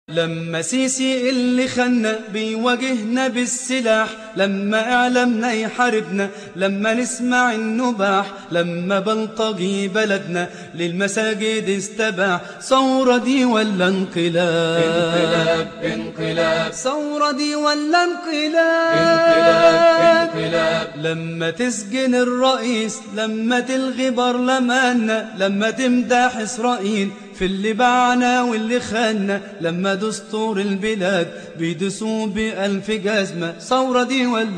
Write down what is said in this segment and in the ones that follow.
لما سيسي اللي خلنا بيواجهنا بالسلاح، لما اعلامنا يحاربنا، لما نسمع النباح، لما بلطجي بلدنا للمساجد استباح. ثورة دي ولا انقلاب؟ انقلاب انقلاب. ثورة دي ولا انقلاب؟ انقلاب انقلاب. لما تسجن الرئيس، لما تلغي برلماننا، لما تمدح إسرائيل في اللي باعنا واللي خاننا، لما دستور البلاد بيدسوه ب1000 جزمة. ثورة دي ولا؟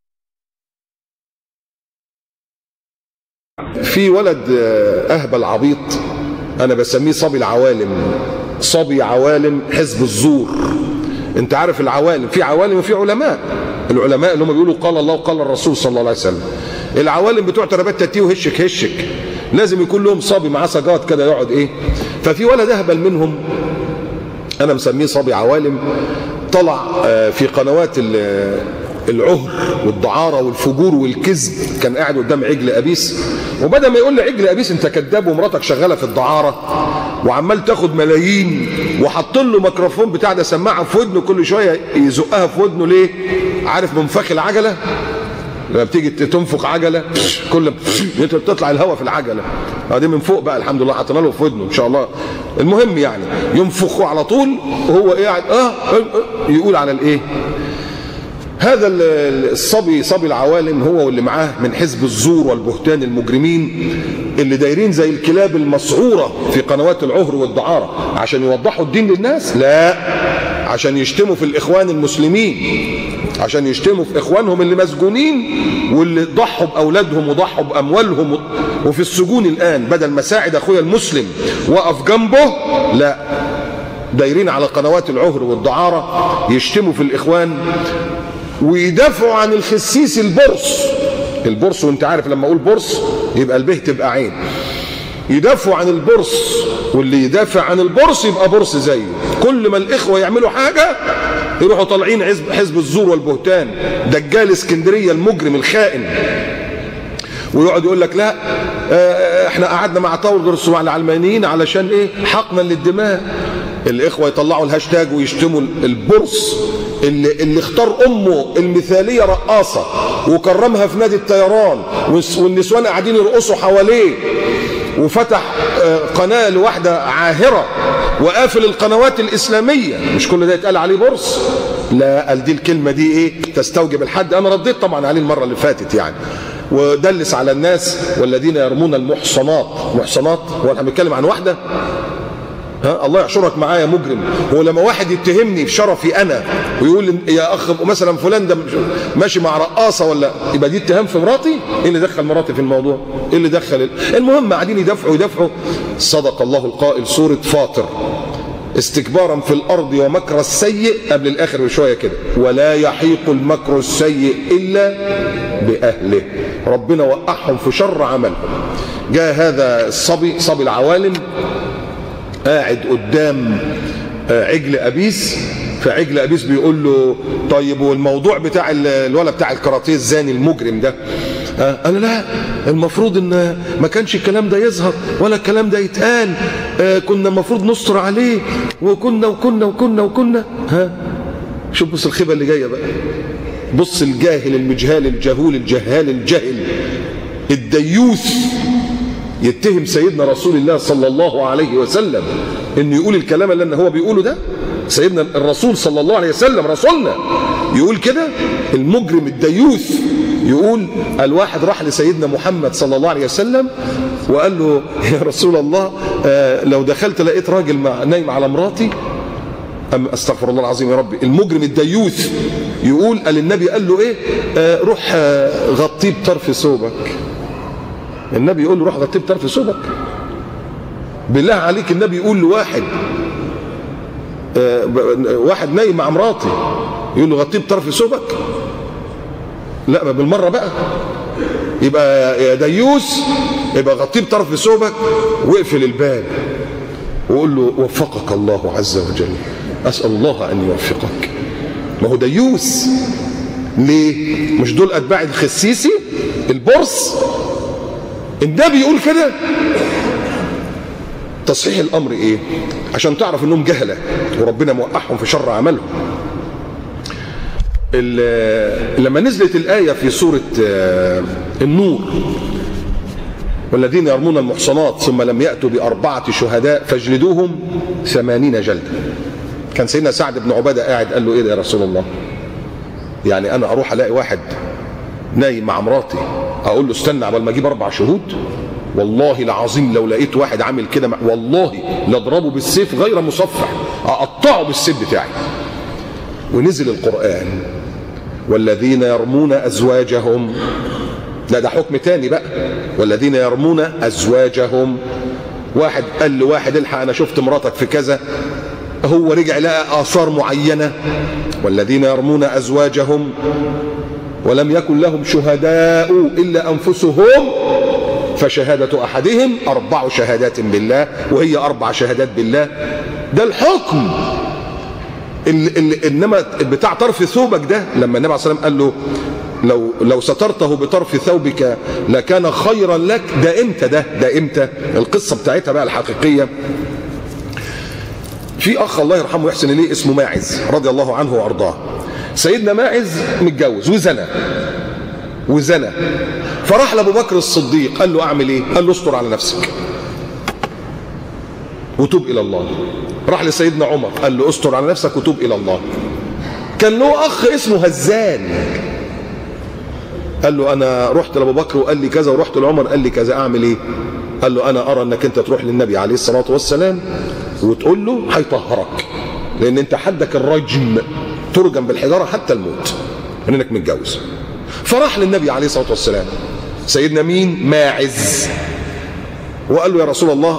في ولد أهبل عبيط أنا بسميه صبي العوالم، صبي عوالم حزب الزور. أنت عارف العوالم، في عوالم وفي علماء. العلماء اللي هم بيقولوا قال الله وقال الرسول صلى الله عليه وسلم. العوالم بتوع تربات تتيه وهشك هشك، لازم يكون لهم صبي معاه سجاد كده يقعد ايه. ففي ولد اهبل منهم انا مسميه صبي عوالم، طلع في قنوات العهر والدعاره والفجور والكذب، كان قاعد قدام عجل ابيس، وبدل ما يقول لعجل ابيس انت كذاب ومراتك شغاله في الدعاره وعمال تاخد ملايين، وحط له ميكروفون بتاع ده سماعه في ودنه كل شويه يزقها في ودنه. ليه؟ عارف منفخ العجله لما بتيجي تنفخ عجله كل بتطلع الهواء في العجله، دي من فوق بقى الحمد لله حطينا له في ودنه ان شاء الله. المهم يعني ينفخه على طول وهو قاعد يقول على الايه. هذا الصبي صبي العوالم هو واللي معاه من حزب الزور والبهتان المجرمين اللي دايرين زي الكلاب المسعوره في قنوات العهر والدعاره عشان يوضحوا الدين للناس، لا عشان يشتموا في الاخوان المسلمين، عشان يشتموا في اخوانهم اللي مسجونين واللي ضحوا باولادهم وضحوا باموالهم وفي السجون الان. بدل ما ساعد اخويا المسلم وقف جنبه، لا دايرين على قنوات العهر والدعاره يشتموا في الاخوان ويدافعوا عن الخسيس البرص. وانت عارف لما اقول برص يبقى البه تبقى عين. يدافعوا عن البرص، واللي يدافع عن البرص يبقى برص زيه. كل ما الاخوه يعملوا حاجه يروحوا طالعين حزب الزور والبهتان، دجال اسكندريه المجرم الخائن، ويقعد يقول لك لا احنا قعدنا مع طاولة مع العلمانيين علشان ايه؟ حقنا للدماء. الاخوه يطلعوا الهاشتاج ويشتموا البرص اللي اختار امه المثاليه رقاصه وكرمها في نادي الطيران والنسوان قاعدين يرقصوا حواليه، وفتح قناه لواحده عاهره وقافل القنوات الاسلاميه. مش كل ده يتقال عليه برص؟ لا، قال دي الكلمه دي ايه تستوجب الحد. انا رديت طبعا عليه المره اللي فاتت يعني، ودلس على الناس والذين يرمون المحصنات. محصنات هو احنا بنتكلم عن واحده؟ الله يحشرك معايا يا مجرم. هو لما واحد يتهمني في شرفي انا ويقول يا اخ مثلا فلان ده ماشي مع رقاصه ولا، يبقى دي اتهام في مراتي؟ ايه اللي دخل مراتي في الموضوع؟ ايه اللي دخل؟ المهم قاعدين يدافعوا. صدق الله القائل، سوره فاطر، استكبارا في الارض ومكر السيء قبل الاخر بشويه كده، ولا يحيق المكر السيء الا باهله. ربنا وقعهم في شر عملهم. جاء هذا الصبي صبي العوالم قاعد قدام عجل ابيس، فعجل ابيس بيقول له طيب والموضوع بتاع الولد بتاع الكاراتيه الزاني المجرم ده؟ قال لا، المفروض ان ما كانش الكلام ده يظهر ولا الكلام ده يتقال، كنا المفروض نستر عليه وكنا. شوف بص الخيبه اللي جايه بقى، بص الجاهل المجهال الجهول الجهال الجهل الديوث يتهم سيدنا رسول الله صلى الله عليه وسلم انه يقول الكلام اللي هو بيقوله ده. سيدنا الرسول صلى الله عليه وسلم رسولنا يقول كده؟ المجرم الديوث يقول الواحد راح لسيدنا محمد صلى الله عليه وسلم وقال له يا رسول الله لو دخلت لقيت راجل نايم على مراتي، استغفر الله العظيم يا ربي. المجرم الديوث يقول قال النبي قال له ايه؟ روح غطيه بطرف ثوبك. النبي يقول له روح غطيه بطرف ثوبك؟ بالله عليك النبي يقول لواحد واحد نايم مع مراتي يقول له غطيه بطرف ثوبك؟ لا ما بالمره بقى، يبقى يا ديوث يبقى غطيه بطرف ثوبك واقفل الباب وقول له وفقك الله عز وجل، اسال الله ان يوفقك. ما هو ديوث. ليه؟ مش دول اتباع الخسيسي البرص؟ النبي يقول كده؟ تصحيح الامر ايه؟ عشان تعرف انهم جهله وربنا موقعهم في شر عملهم. لما نزلت الايه في سوره النور والذين يرمون المحصنات ثم لم ياتوا باربعه شهداء فاجلدوهم 80 جلده، كان سيدنا سعد بن عباده قاعد قال له ايه ده يا رسول الله؟ يعني انا اروح الاقي واحد نايم مع مراتي اقول له استنى عبال ما اجيب 4 شهود؟ والله العظيم لو لقيت واحد عامل كده والله لاضربه بالسيف غير مصفح، اقطعه بالسيف بتاعي. ونزل القرآن والذين يرمون ازواجهم، لا ده حكم تاني بقى، والذين يرمون ازواجهم. واحد قال لواحد الحق انا شفت مراتك في كذا، هو رجع لقى آثار معينة. والذين يرمون ازواجهم ولم يكن لهم شهداء الا انفسهم فشهادة احدهم 4 شهادات بالله، وهي 4 شهادات بالله. ده الحكم. انما بتاع طرف ثوبك ده لما النبي عليه الصلاه والسلام قال له لو سترته بطرف ثوبك لكان خيرا لك، ده امتى؟ ده امتى؟ القصه بتاعتها بقى الحقيقيه. في اخ الله يرحمه ويحسن اليه اسمه ماعز رضي الله عنه وارضاه. سيدنا ماعز متجوز وزنى، فراح لابو بكر الصديق قال له اعمل ايه؟ قال له استر على نفسك وتوب الى الله. راح لسيدنا عمر قال له استر على نفسك وتوب الى الله. كان له اخ اسمه هزان قال له انا رحت لابو بكر وقال لي كذا، ورحت لعمر قال لي كذا، اعمل ايه؟ قال له انا ارى انك انت تروح للنبي عليه الصلاه والسلام وتقول له هيطهرك، لان انت حدك الرجم، ترجم بالحجاره حتى الموت انك متجوز. فراح للنبي عليه الصلاه والسلام سيدنا مين؟ ماعز، وقال له يا رسول الله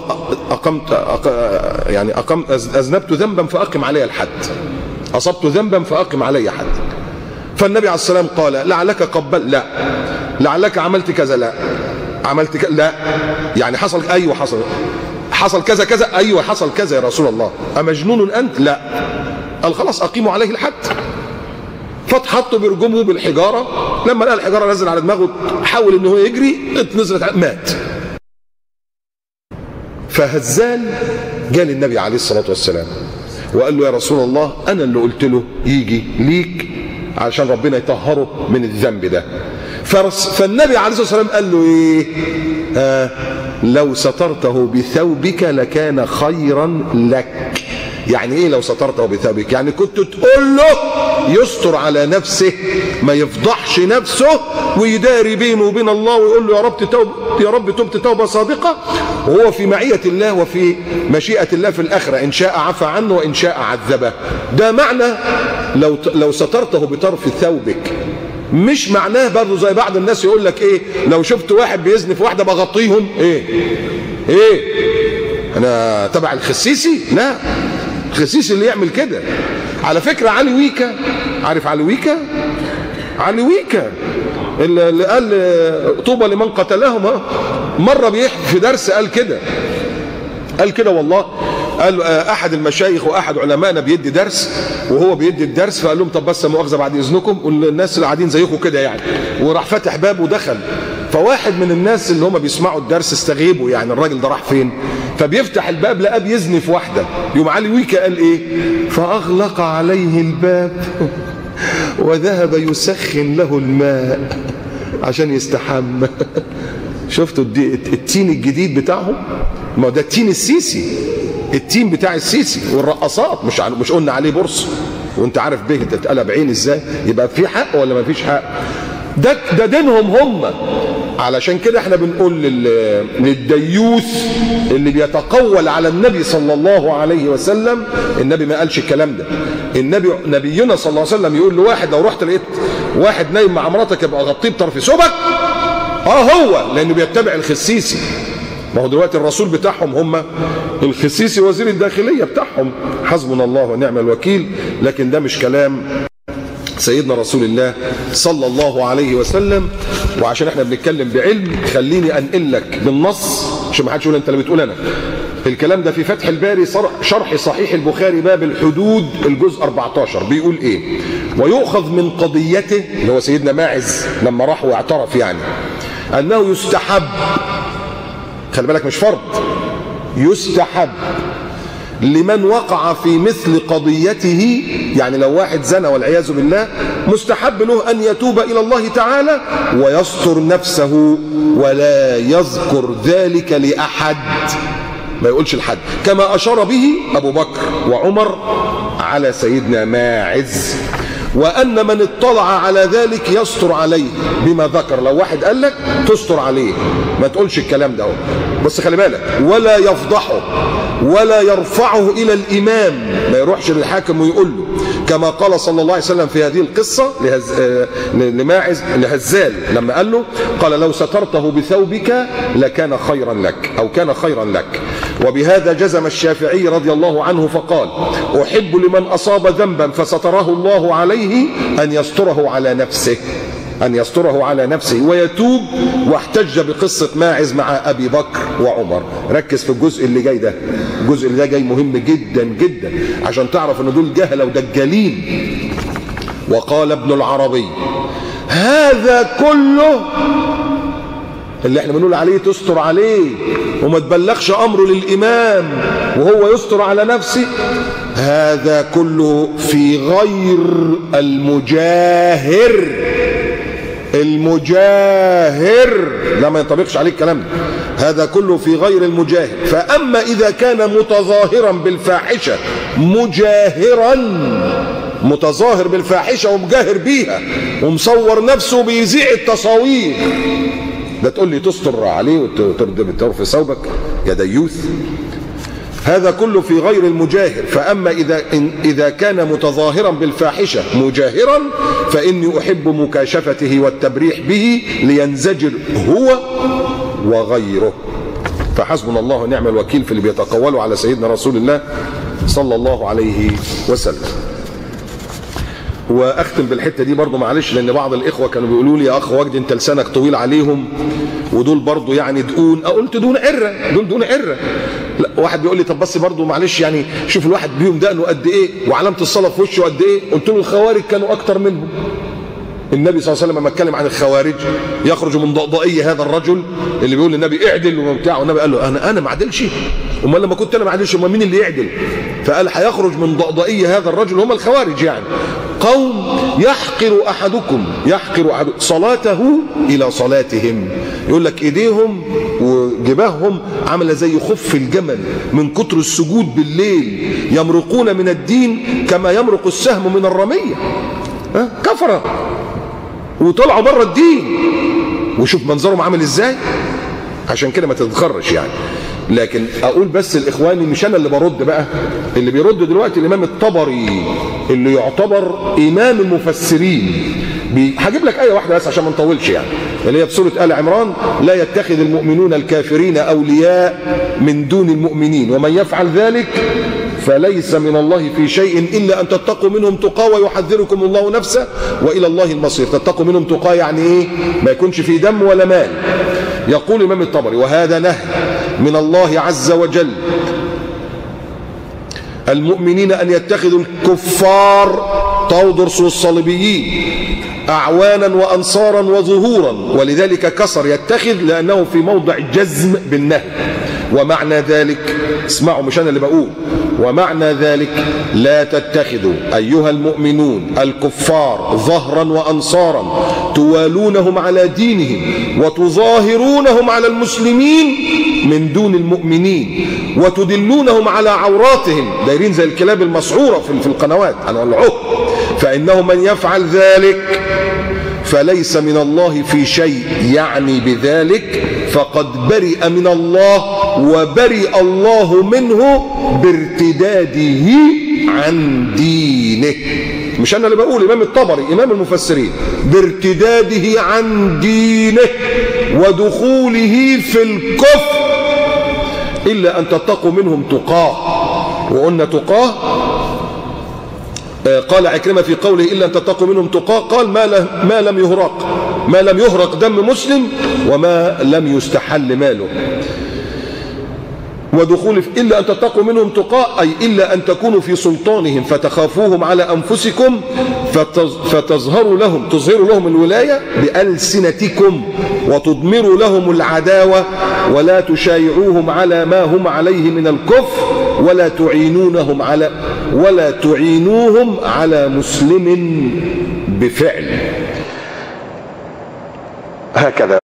اذنبت ذنبا فاقم علي الحد، اصبت ذنبا فاقم علي حد. فالنبي عليه السلام قال لعلك قبل؟ لا. لعلك عملت كذا؟ لا. عملت كذا؟ لا. يعني حصل؟ ايوه حصل كذا كذا؟ ايوه حصل كذا يا رسول الله. امجنون انت؟ لا. قال خلاص اقيموا عليه الحد. فاتحطوا برجمه بالحجاره، لما لقى الحجاره نزل على دماغه حاول ان هو يجري، نزلت مات. فهزال جاء للنبي عليه الصلاه والسلام وقال له يا رسول الله انا اللي قلت له يجي ليك عشان ربنا يطهره من الذنب ده. فالنبي عليه الصلاه والسلام قال له ايه؟ لو سترته بثوبك لكان خيرا لك. يعني ايه لو سترته بثوبك؟ يعني كنت تقول له يستر على نفسه، ما يفضحش نفسه ويداري بينه وبين الله ويقول له يا رب تبت توبه صادقه، وهو في معيه الله وفي مشيئه الله في الاخره، ان شاء عفى عنه وان شاء عذبه. ده معنى لو سترته بطرف ثوبك. مش معناه برضه زي بعض الناس يقول لك ايه، لو شفت واحد بيزني في واحده بغطيهم. ايه انا تبع الخسيسي؟ لا، الخسيسي اللي يعمل كده. على فكره علي ويكا، عارف علي ويكا اللي قال طوبى لمن قتلهم، مره بيحكي في درس قال كده والله. قال احد المشايخ واحد علمائنا بيدي درس، وهو بيدي الدرس فقال لهم طب بس مؤاخذه بعد اذنكم، والناس اللي قاعدين زيكم كده يعني، وراح فتح باب ودخل. فواحد من الناس اللي هم بيسمعوا الدرس استغيبوا، يعني الراجل ده راح فين؟ فبيفتح الباب لقاه بيزني في واحده. يوم علي ويكا قال ايه؟ فاغلق عليه الباب وذهب يسخن له الماء عشان يستحمى. شفتوا التين الجديد بتاعهم؟ ما ده التين السيسي، التين بتاع السيسي والرقصات، مش قلنا عليه بورصه وانت عارف به تتقلب عين ازاي؟ يبقى في حق ولا ما فيش حق؟ ده دينهم هم. علشان كده احنا بنقول للديوث اللي بيتقول على النبي صلى الله عليه وسلم، النبي ما قالش الكلام ده. نبينا صلى الله عليه وسلم يقول لواحد لو رحت لقيت واحد نايم مع مراتك يبقى غطيه بطرف ثوبك. هو لانه بيتبع الخسيسي. ما هو دلوقتي الرسول بتاعهم هم الخسيسي وزير الداخليه بتاعهم، حسبنا الله ونعم الوكيل. لكن ده مش كلام سيدنا رسول الله صلى الله عليه وسلم. وعشان احنا بنتكلم بعلم خليني انقل لك بالنص عشان ما حدش يقول انت اللي بتقول انا. الكلام ده في فتح الباري شرح صحيح البخاري باب الحدود الجزء 14 بيقول ايه؟ ويؤخذ من قضيته اللي هو سيدنا ماعز لما راح واعترف يعني انه يستحب، خلي بالك مش فرض، يستحب لمن وقع في مثل قضيته، يعني لو واحد زنى والعياذ بالله، مستحب له أن يتوب إلى الله تعالى ويستر نفسه ولا يذكر ذلك لأحد، ما يقولش لحد، كما أشار به أبو بكر وعمر على سيدنا ماعز، وأن من اطلع على ذلك يستر عليه بما ذكر. لو واحد قال لك تستر عليه، ما تقولش الكلام ده، بس خلي بالك، ولا يفضحه ولا يرفعه إلى الإمام، ما يروحش للحاكم ويقول له، كما قال صلى الله عليه وسلم في هذه القصة لماعز لهزال لما قال له، قال لو سترته بثوبك لكان خيرا لك، أو كان خيرا لك. وبهذا جزم الشافعي رضي الله عنه فقال أحب لمن أصاب ذنبا فستره الله عليه أن يستره على نفسه، أن يستره على نفسه ويتوب، واحتج بقصة ماعز مع أبي بكر وعمر. ركز في الجزء اللي جاي ده، الجزء اللي جاي مهم جدا جدا عشان تعرف أن دول جهلة ودجالين. وقال ابن العربي هذا كله اللي احنا بنقول عليه تستر عليه وما تبلغش أمره للإمام وهو يستر على نفسه، هذا كله في غير المجاهر. المجاهر لا، ما ينطبقش عليه الكلام ده، هذا كله في غير المجاهر. فأما إذا كان متظاهرا بالفاحشة، مجاهرا، متظاهر بالفاحشة ومجاهر بيها ومصور نفسه بيذيع التصاوير، ده تقول لي تستر عليه وترفع ثوبك يا ديوث؟ هذا كله في غير المجاهر. فأما إذا كان متظاهرا بالفاحشة مجاهرا فإني أحب مكاشفته والتبريح به لينزجر هو وغيره. فحسبنا الله ونعم الوكيل في اللي بيتقولوا على سيدنا رسول الله صلى الله عليه وسلم. واختم بالحته دي برضو معلش، لان بعض الاخوه كانوا بيقولوا لي يا اخ وجدي انت لسانك طويل عليهم، ودول برضو يعني دقون. قلت دون عره، دول دون عره. لا، واحد بيقول لي طب بس برضو معلش يعني شوف الواحد بيهم دقنه قد ايه وعلامه الصلاه في وشه قد ايه. قلت له الخوارج كانوا اكتر منهم. النبي صلى الله عليه وسلم لما اتكلم عن الخوارج يخرج من ضئضئيه هذا الرجل اللي بيقول للنبي اعدل وبتاع، والنبي قال له انا ما اعدلش، امال لما كنت انا ما اعدلش امال مين اللي يعدل؟ فقال هيخرج من ضئضئيه هذا الرجل، هم الخوارج، يعني قوم يحقر احدكم صلاته الى صلاتهم، يقول لك ايديهم وجباههم عامله زي خف الجمل من كتر السجود بالليل، يمرقون من الدين كما يمرق السهم من الرميه. كفره وطلعوا بره الدين، وشوف منظرهم عامل ازاي. عشان كده ما تتغرش يعني. لكن اقول بس الاخواني مش انا اللي برد بقى، اللي بيرد دلوقتي الامام الطبري اللي يعتبر امام المفسرين. هجيب لك ايه واحده بس عشان ما نطولش يعني، اللي هي في سوره ال عمران: لا يتخذ المؤمنون الكافرين اولياء من دون المؤمنين ومن يفعل ذلك فليس من الله في شيء إلا أن تتقوا منهم تقى ويحذركم الله نفسه وإلى الله المصير. تتقوا منهم تقى يعني إيه؟ ما يكونش في دم ولا مال. يقول الإمام الطبري: وهذا نهي من الله عز وجل المؤمنين أن يتخذوا الكفار تودرس الصليبيين أعوانا وأنصارا وظهورا، ولذلك كسر يتخذ لأنه في موضع جزم بالنهي. ومعنى ذلك، اسمعوا مش أنا اللي بقول، ومعنى ذلك لا تتخذوا أيها المؤمنون الكفار ظهرا وأنصارا توالونهم على دينهم وتظاهرونهم على المسلمين من دون المؤمنين وتدلونهم على عوراتهم، دايرين زي الكلاب المسعورة في القنوات عن العهد، فإنه من يفعل ذلك فليس من الله في شيء، يعني بذلك فقد برئ من الله وبرئ الله منه بارتداده عن دينه. مش أنا اللي بقول، إمام الطبري إمام المفسرين، بارتداده عن دينه ودخوله في الكفر إلا أن تتقوا منهم تقاه. وقلنا تقاه قال عكرمة في قوله إلا أن تتقوا منهم تقاه، قال ما لم يهرق دم مسلم وما لم يستحل ماله. ودخول إلا أن تتقوا منهم تقاء، أي إلا أن تكونوا في سلطانهم فتخافوهم على أنفسكم فتظهروا لهم الولاية بألسنتكم وتضمروا لهم العداوة ولا تشايعوهم على ما هم عليه من الكفر ولا تعينوهم على مسلم بفعل. هكذا.